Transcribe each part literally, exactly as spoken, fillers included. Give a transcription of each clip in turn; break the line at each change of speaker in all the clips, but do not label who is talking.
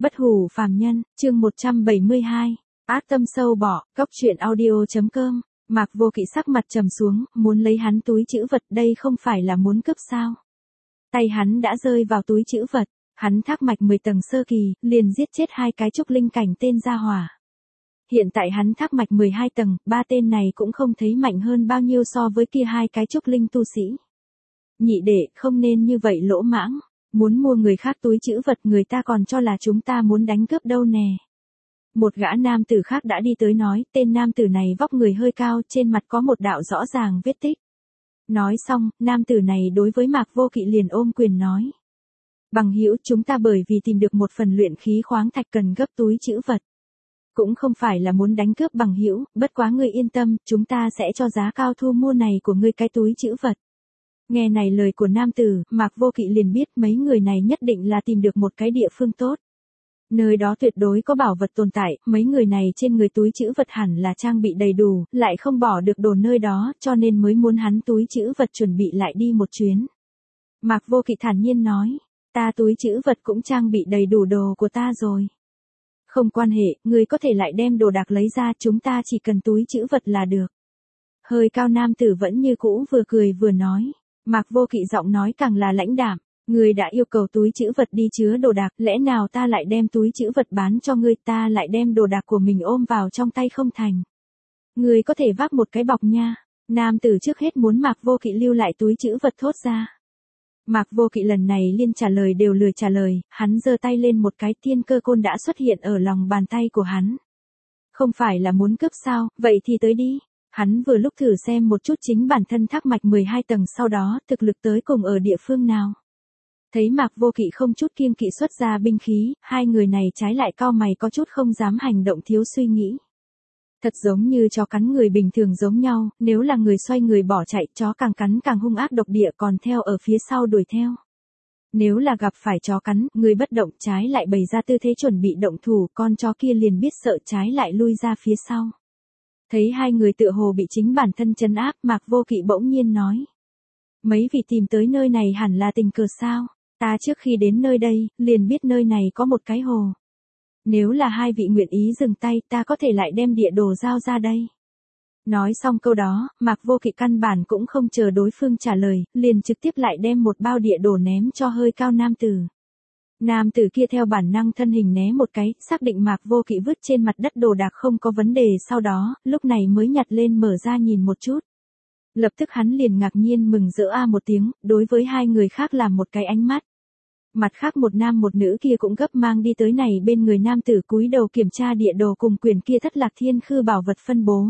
Bất hủ phàm nhân, chương một trăm bảy mươi hai. Ác tâm sâu bọ, cóc truyện audio.com. Mạc Vô Kỵ sắc mặt trầm xuống, muốn lấy hắn túi trữ vật, đây không phải là muốn cướp sao? Tay hắn đã rơi vào túi trữ vật, hắn thác mạch mười tầng sơ kỳ, liền giết chết hai cái trúc linh cảnh tên gia hỏa. Hiện tại hắn thác mạch mười hai tầng, ba tên này cũng không thấy mạnh hơn bao nhiêu so với kia hai cái trúc linh tu sĩ. Nhị đệ, không nên như vậy lỗ mãng. Muốn mua người khác túi trữ vật, người ta còn cho là chúng ta muốn đánh cướp đâu nè. Một gã nam tử khác đã đi tới nói, tên nam tử này vóc người hơi cao, trên mặt có một đạo rõ ràng vết tích. Nói xong, nam tử này đối với Mạc Vô Kỵ liền ôm quyền nói. Bằng hữu, chúng ta bởi vì tìm được một phần luyện khí khoáng thạch cần gấp túi trữ vật. Cũng không phải là muốn đánh cướp bằng hữu, bất quá ngươi yên tâm, chúng ta sẽ cho giá cao thu mua này của ngươi cái túi trữ vật. Nghe này lời của nam tử, Mạc Vô Kỵ liền biết mấy người này nhất định là tìm được một cái địa phương tốt. Nơi đó tuyệt đối có bảo vật tồn tại, mấy người này trên người túi trữ vật hẳn là trang bị đầy đủ, lại không bỏ được đồ nơi đó, cho nên mới muốn hắn túi trữ vật chuẩn bị lại đi một chuyến. Mạc Vô Kỵ thản nhiên nói, ta túi trữ vật cũng trang bị đầy đủ đồ của ta rồi. Không quan hệ, ngươi có thể lại đem đồ đạc lấy ra, chúng ta chỉ cần túi trữ vật là được. Hơi cao nam tử vẫn như cũ vừa cười vừa nói. Mạc Vô Kỵ giọng nói càng là lãnh đạm, ngươi đã yêu cầu túi trữ vật đi chứa đồ đạc, lẽ nào ta lại đem túi trữ vật bán cho ngươi, ta lại đem đồ đạc của mình ôm vào trong tay không thành. Ngươi có thể vác một cái bọc nha. Nam tử trước hết muốn Mạc Vô Kỵ lưu lại túi trữ vật thốt ra. Mạc Vô Kỵ lần này liên trả lời đều lười trả lời, hắn giơ tay lên một cái, thiên cơ côn đã xuất hiện ở lòng bàn tay của hắn. Không phải là muốn cướp sao, vậy thì tới đi. Hắn vừa lúc thử xem một chút chính bản thân thác mạch mười hai tầng, sau đó thực lực tới cùng ở địa phương nào. Thấy Mạc Vô Kỵ không chút kiêng kỵ xuất ra binh khí, hai người này trái lại cau mày có chút không dám hành động thiếu suy nghĩ. Thật giống như chó cắn người bình thường giống nhau, nếu là người xoay người bỏ chạy, chó càng cắn càng hung ác độc địa còn theo ở phía sau đuổi theo. Nếu là gặp phải chó cắn, người bất động trái lại bày ra tư thế chuẩn bị động thủ, con chó kia liền biết sợ trái lại lui ra phía sau. Thấy hai người tựa hồ bị chính bản thân trấn áp, Mạc Vô Kỵ bỗng nhiên nói. Mấy vị tìm tới nơi này hẳn là tình cờ sao, ta trước khi đến nơi đây, liền biết nơi này có một cái hồ. Nếu là hai vị nguyện ý dừng tay, ta có thể lại đem địa đồ giao ra đây. Nói xong câu đó, Mạc Vô Kỵ căn bản cũng không chờ đối phương trả lời, liền trực tiếp lại đem một bao địa đồ ném cho hơi cao nam tử. Nam tử kia theo bản năng thân hình né một cái, xác định Mạc Vô Kỵ vứt trên mặt đất đồ đạc không có vấn đề, sau đó, lúc này mới nhặt lên mở ra nhìn một chút. Lập tức hắn liền ngạc nhiên mừng rỡ a một tiếng, đối với hai người khác làm một cái ánh mắt. Mặt khác một nam một nữ kia cũng gấp mang đi tới này bên người nam tử cúi đầu kiểm tra địa đồ cùng quyển kia thất lạc thiên khư bảo vật phân bố.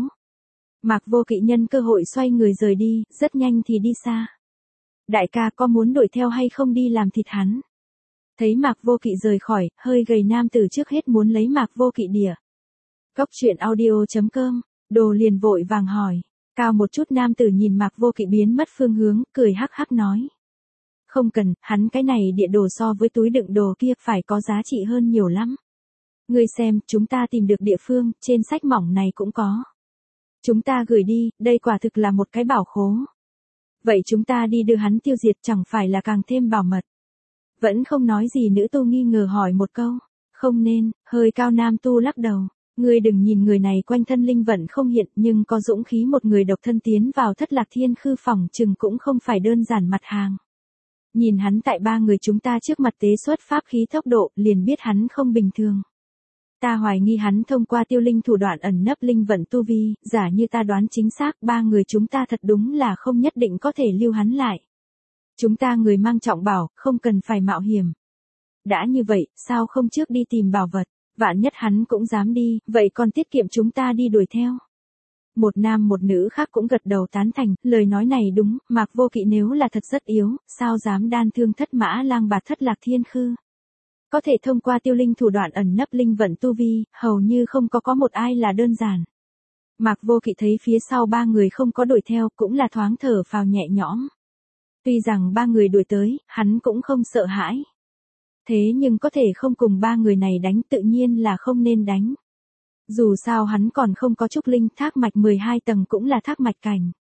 Mạc Vô Kỵ nhân cơ hội xoay người rời đi, rất nhanh thì đi xa. Đại ca có muốn đuổi theo hay không đi làm thịt hắn? Thấy Mạc Vô Kỵ rời khỏi, hơi gầy nam tử trước hết muốn lấy Mạc Vô Kỵ đỉa. Cóc truyện audio.com, đồ liền vội vàng hỏi. Cao một chút nam tử nhìn Mạc Vô Kỵ biến mất phương hướng, cười hắc hắc nói. Không cần, hắn cái này địa đồ so với túi đựng đồ kia phải có giá trị hơn nhiều lắm. Ngươi xem, chúng ta tìm được địa phương, trên sách mỏng này cũng có. Chúng ta gửi đi, đây quả thực là một cái bảo khố. Vậy chúng ta đi đưa hắn tiêu diệt chẳng phải là càng thêm bảo mật. Vẫn không nói gì nữ tu nghi ngờ hỏi một câu. Không nên, hơi cao nam tu lắc đầu. Ngươi đừng nhìn người này quanh thân linh vận không hiện, nhưng có dũng khí một người độc thân tiến vào thất lạc thiên khư phòng chừng cũng không phải đơn giản mặt hàng. Nhìn hắn tại ba người chúng ta trước mặt tế xuất pháp khí tốc độ, liền biết hắn không bình thường. Ta hoài nghi hắn thông qua tiêu linh thủ đoạn ẩn nấp linh vận tu vi, giả như ta đoán chính xác, ba người chúng ta thật đúng là không nhất định có thể lưu hắn lại. Chúng ta người mang trọng bảo, không cần phải mạo hiểm. Đã như vậy, sao không trước đi tìm bảo vật, vạn nhất hắn cũng dám đi, vậy còn tiết kiệm chúng ta đi đuổi theo. Một nam một nữ khác cũng gật đầu tán thành, lời nói này đúng, Mạc Vô Kỵ nếu là thật rất yếu, sao dám đan thương thất mã lang bạt thất lạc thiên khư. Có thể thông qua tiêu linh thủ đoạn ẩn nấp linh vận tu vi, hầu như không có có một ai là đơn giản. Mạc Vô Kỵ thấy phía sau ba người không có đuổi theo, cũng là thoáng thở phào nhẹ nhõm. Tuy rằng ba người đuổi tới, hắn cũng không sợ hãi. Thế nhưng có thể không cùng ba người này đánh, tự nhiên là không nên đánh. Dù sao hắn còn không có trúc linh, thác mạch mười hai tầng cũng là thác mạch cảnh.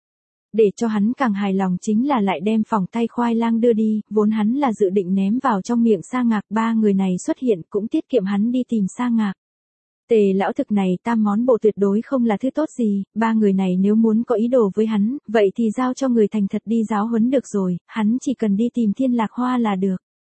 Để cho hắn càng hài lòng chính là lại đem phòng tay khoai lang đưa đi, vốn hắn là dự định ném vào trong miệng Sa Ngạc, ba người này xuất hiện cũng tiết kiệm hắn đi tìm Sa Ngạc. Tề lão thực này tam món bộ tuyệt đối không là thứ tốt gì, ba người này nếu muốn có ý đồ với hắn, vậy thì giao cho người thành thật đi giáo huấn được rồi, hắn chỉ cần đi tìm Thiên Lạc Hoa là được.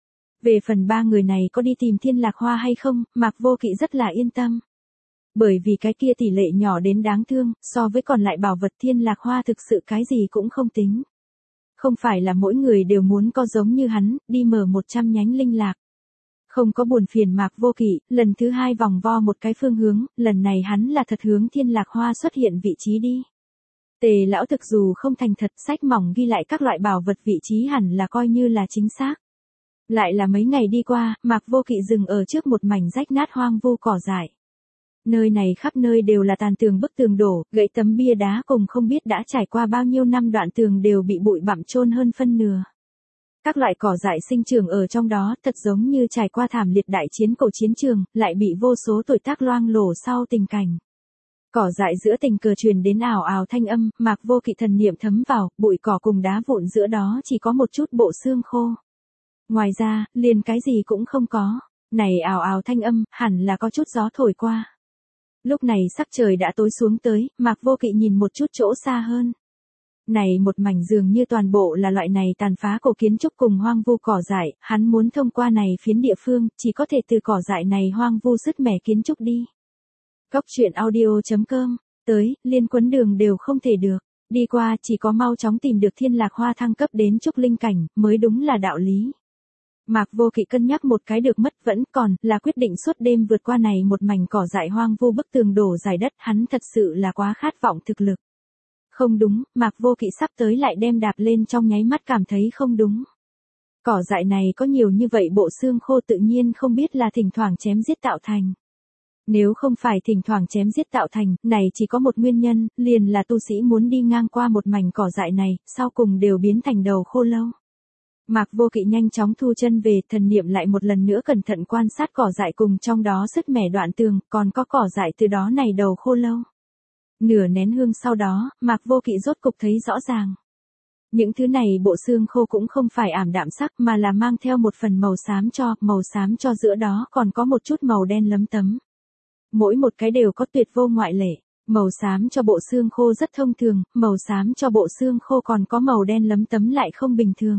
Về phần ba người này có đi tìm Thiên Lạc Hoa hay không, Mạc Vô Kỵ rất là yên tâm. Bởi vì cái kia tỷ lệ nhỏ đến đáng thương, so với còn lại bảo vật Thiên Lạc Hoa thực sự cái gì cũng không tính. Không phải là mỗi người đều muốn có giống như hắn, đi mở một trăm nhánh linh lạc. Không có buồn phiền Mạc Vô Kỵ, lần thứ hai vòng vo một cái phương hướng, lần này hắn là thật hướng Thiên Lạc Hoa xuất hiện vị trí đi. Tề lão thực dù không thành thật, sách mỏng ghi lại các loại bảo vật vị trí hẳn là coi như là chính xác. Lại là mấy ngày đi qua, Mạc Vô Kỵ dừng ở trước một mảnh rách nát hoang vu cỏ dại. Nơi này khắp nơi đều là tàn tường bức tường đổ, gậy tấm bia đá cùng không biết đã trải qua bao nhiêu năm đoạn tường đều bị bụi bặm chôn hơn phân nửa. Các loại cỏ dại sinh trưởng ở trong đó thật giống như trải qua thảm liệt đại chiến cổ chiến trường, lại bị vô số tuổi tác loang lổ sau tình cảnh. Cỏ dại giữa tình cờ truyền đến ào ào thanh âm, Mạc Vô Kỵ thần niệm thấm vào, bụi cỏ cùng đá vụn giữa đó chỉ có một chút bộ xương khô. Ngoài ra, liền cái gì cũng không có. Này ào ào thanh âm, hẳn là có chút gió thổi qua. Lúc này sắc trời đã tối xuống tới, Mạc Vô Kỵ nhìn một chút chỗ xa hơn. Này một mảnh dường như toàn bộ là loại này tàn phá cổ kiến trúc cùng hoang vu cỏ dại, hắn muốn thông qua này phiến địa phương, chỉ có thể từ cỏ dại này hoang vu sứt mẻ kiến trúc đi. Cóc truyện audio chấm com, tới, liên quấn đường đều không thể được, đi qua chỉ có mau chóng tìm được Thiên Lạc Hoa thăng cấp đến trúc linh cảnh, mới đúng là đạo lý. Mạc Vô Kỵ cân nhắc một cái được mất vẫn còn, là quyết định suốt đêm vượt qua này một mảnh cỏ dại hoang vu bức tường đổ dài đất, hắn thật sự là quá khát vọng thực lực. Không đúng, Mạc Vô Kỵ sắp tới lại đem đạp lên trong nháy mắt cảm thấy không đúng. Cỏ dại này có nhiều như vậy bộ xương khô tự nhiên không biết là thỉnh thoảng chém giết tạo thành. Nếu không phải thỉnh thoảng chém giết tạo thành, này chỉ có một nguyên nhân, liền là tu sĩ muốn đi ngang qua một mảnh cỏ dại này, sau cùng đều biến thành đầu khô lâu. Mạc Vô Kỵ nhanh chóng thu chân về, thần niệm lại một lần nữa cẩn thận quan sát cỏ dại cùng trong đó sứt mẻ đoạn tường, còn có cỏ dại từ đó này đầu khô lâu. Nửa nén hương sau đó, Mạc Vô Kỵ rốt cục thấy rõ ràng. Những thứ này bộ xương khô cũng không phải ảm đạm sắc mà là mang theo một phần màu xám cho, màu xám cho giữa đó còn có một chút màu đen lấm tấm. Mỗi một cái đều có tuyệt vô ngoại lệ, màu xám cho bộ xương khô rất thông thường, màu xám cho bộ xương khô còn có màu đen lấm tấm lại không bình thường.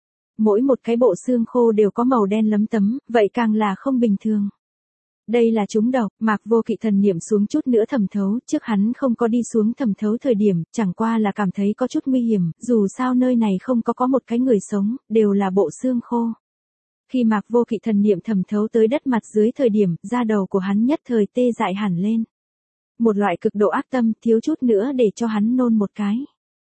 Mỗi một cái bộ xương khô đều có màu đen lấm tấm, vậy càng là không bình thường. Đây là chúng độc, Mạc Vô Kỵ thần niệm xuống chút nữa thẩm thấu, trước hắn không có đi xuống thẩm thấu thời điểm, chẳng qua là cảm thấy có chút nguy hiểm, dù sao nơi này không có có một cái người sống, đều là bộ xương khô. Khi Mạc Vô Kỵ thần niệm thẩm thấu tới đất mặt dưới thời điểm, da đầu của hắn nhất thời tê dại hẳn lên. Một loại cực độ ác tâm, thiếu chút nữa để cho hắn nôn một cái.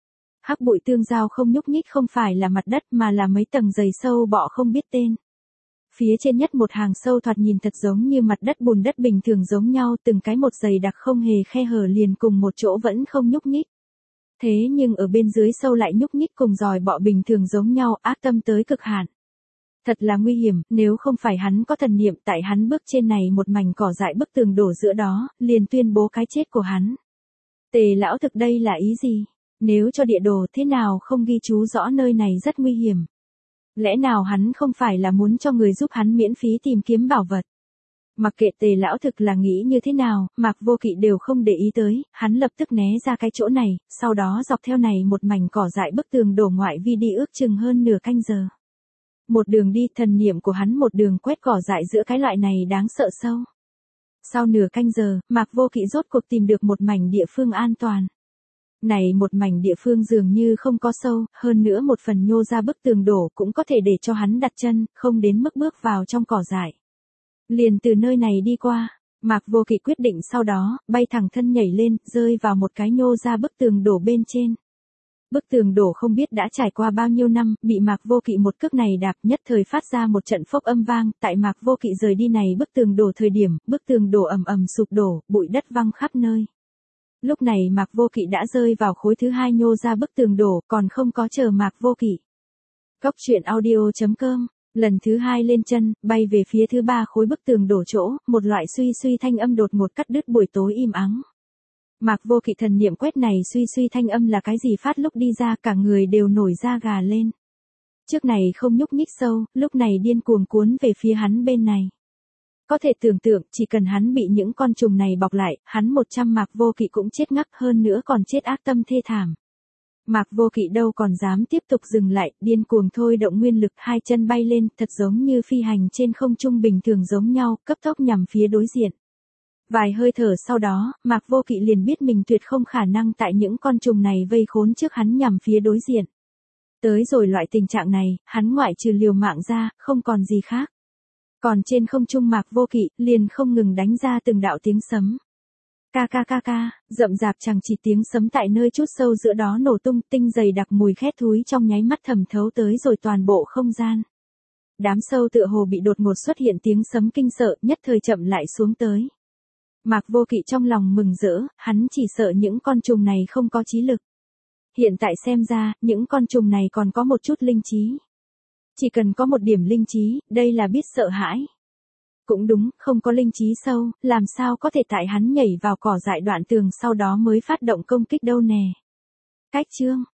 Hắc bụi tương giao không nhúc nhích không phải là mặt đất mà là mấy tầng dày sâu bọ không biết tên. Phía trên nhất một hàng sâu thoạt nhìn thật giống như mặt đất bùn đất bình thường giống nhau, từng cái một dày đặc không hề khe hở liền cùng một chỗ vẫn không nhúc nhích. Thế nhưng ở bên dưới sâu lại nhúc nhích cùng giòi bọ bình thường giống nhau, ác tâm tới cực hạn. Thật là nguy hiểm, nếu không phải hắn có thần niệm tại hắn bước trên này một mảnh cỏ dại bức tường đổ giữa đó, liền tuyên bố cái chết của hắn. Tề lão thực đây là ý gì? Nếu cho địa đồ thế nào không ghi chú rõ nơi này rất nguy hiểm. Lẽ nào hắn không phải là muốn cho người giúp hắn miễn phí tìm kiếm bảo vật? Mặc kệ Tề lão thực là nghĩ như thế nào, Mạc Vô Kỵ đều không để ý tới, hắn lập tức né ra cái chỗ này, sau đó dọc theo này một mảnh cỏ dại bức tường đổ ngoại vi đi ước chừng hơn nửa canh giờ. Một đường đi, thần niệm của hắn một đường quét cỏ dại giữa cái loại này đáng sợ sâu. Sau nửa canh giờ, Mạc Vô Kỵ rốt cuộc tìm được một mảnh địa phương an toàn. Này một mảnh địa phương dường như không có sâu, hơn nữa một phần nhô ra bức tường đổ cũng có thể để cho hắn đặt chân, không đến mức bước vào trong cỏ dại. Liền từ nơi này đi qua, Mạc Vô Kỵ quyết định sau đó, bay thẳng thân nhảy lên, rơi vào một cái nhô ra bức tường đổ bên trên. Bức tường đổ không biết đã trải qua bao nhiêu năm, bị Mạc Vô Kỵ một cước này đạp nhất thời phát ra một trận phốc âm vang, tại Mạc Vô Kỵ rời đi này bức tường đổ thời điểm, bức tường đổ ầm ầm sụp đổ, bụi đất văng khắp nơi. Lúc này Mạc Vô Kỵ đã rơi vào khối thứ hai nhô ra bức tường đổ, còn không có chờ Mạc Vô Kỵ. Cóc truyện audio chấm com, lần thứ hai lên chân, bay về phía thứ ba khối bức tường đổ chỗ, một loại suy suy thanh âm đột ngột cắt đứt buổi tối im ắng. Mạc Vô Kỵ thần niệm quét này suy suy thanh âm là cái gì phát lúc đi ra cả người đều nổi da gà lên. Trước này không nhúc nhích sâu, lúc này điên cuồng cuốn về phía hắn bên này. Có thể tưởng tượng, chỉ cần hắn bị những con trùng này bọc lại, hắn một trăm Mạc Vô Kỵ cũng chết ngắc hơn nữa còn chết ác tâm thê thảm. Mạc Vô Kỵ đâu còn dám tiếp tục dừng lại, điên cuồng thôi động nguyên lực, hai chân bay lên, thật giống như phi hành trên không trung bình thường giống nhau, cấp tốc nhằm phía đối diện. Vài hơi thở sau đó, Mạc Vô Kỵ liền biết mình tuyệt không khả năng tại những con trùng này vây khốn trước hắn nhằm phía đối diện. Tới rồi loại tình trạng này, hắn ngoại trừ liều mạng ra, không còn gì khác. Còn trên không trung Mạc Vô Kỵ, liền không ngừng đánh ra từng đạo tiếng sấm. Ca ca ca ca, rậm rạp chẳng chỉ tiếng sấm tại nơi chút sâu giữa đó nổ tung, tinh dày đặc mùi khét thúi trong nháy mắt thẩm thấu tới rồi toàn bộ không gian. Đám sâu tựa hồ bị đột ngột xuất hiện tiếng sấm kinh sợ, nhất thời chậm lại xuống tới. Mạc Vô Kỵ trong lòng mừng rỡ, hắn chỉ sợ những con trùng này không có trí lực. Hiện tại xem ra, những con trùng này còn có một chút linh trí. Chỉ cần có một điểm linh trí, đây là biết sợ hãi. Cũng đúng, không có linh trí sâu, làm sao có thể tại hắn nhảy vào cỏ dại đoạn tường sau đó mới phát động công kích đâu nè. Cách chương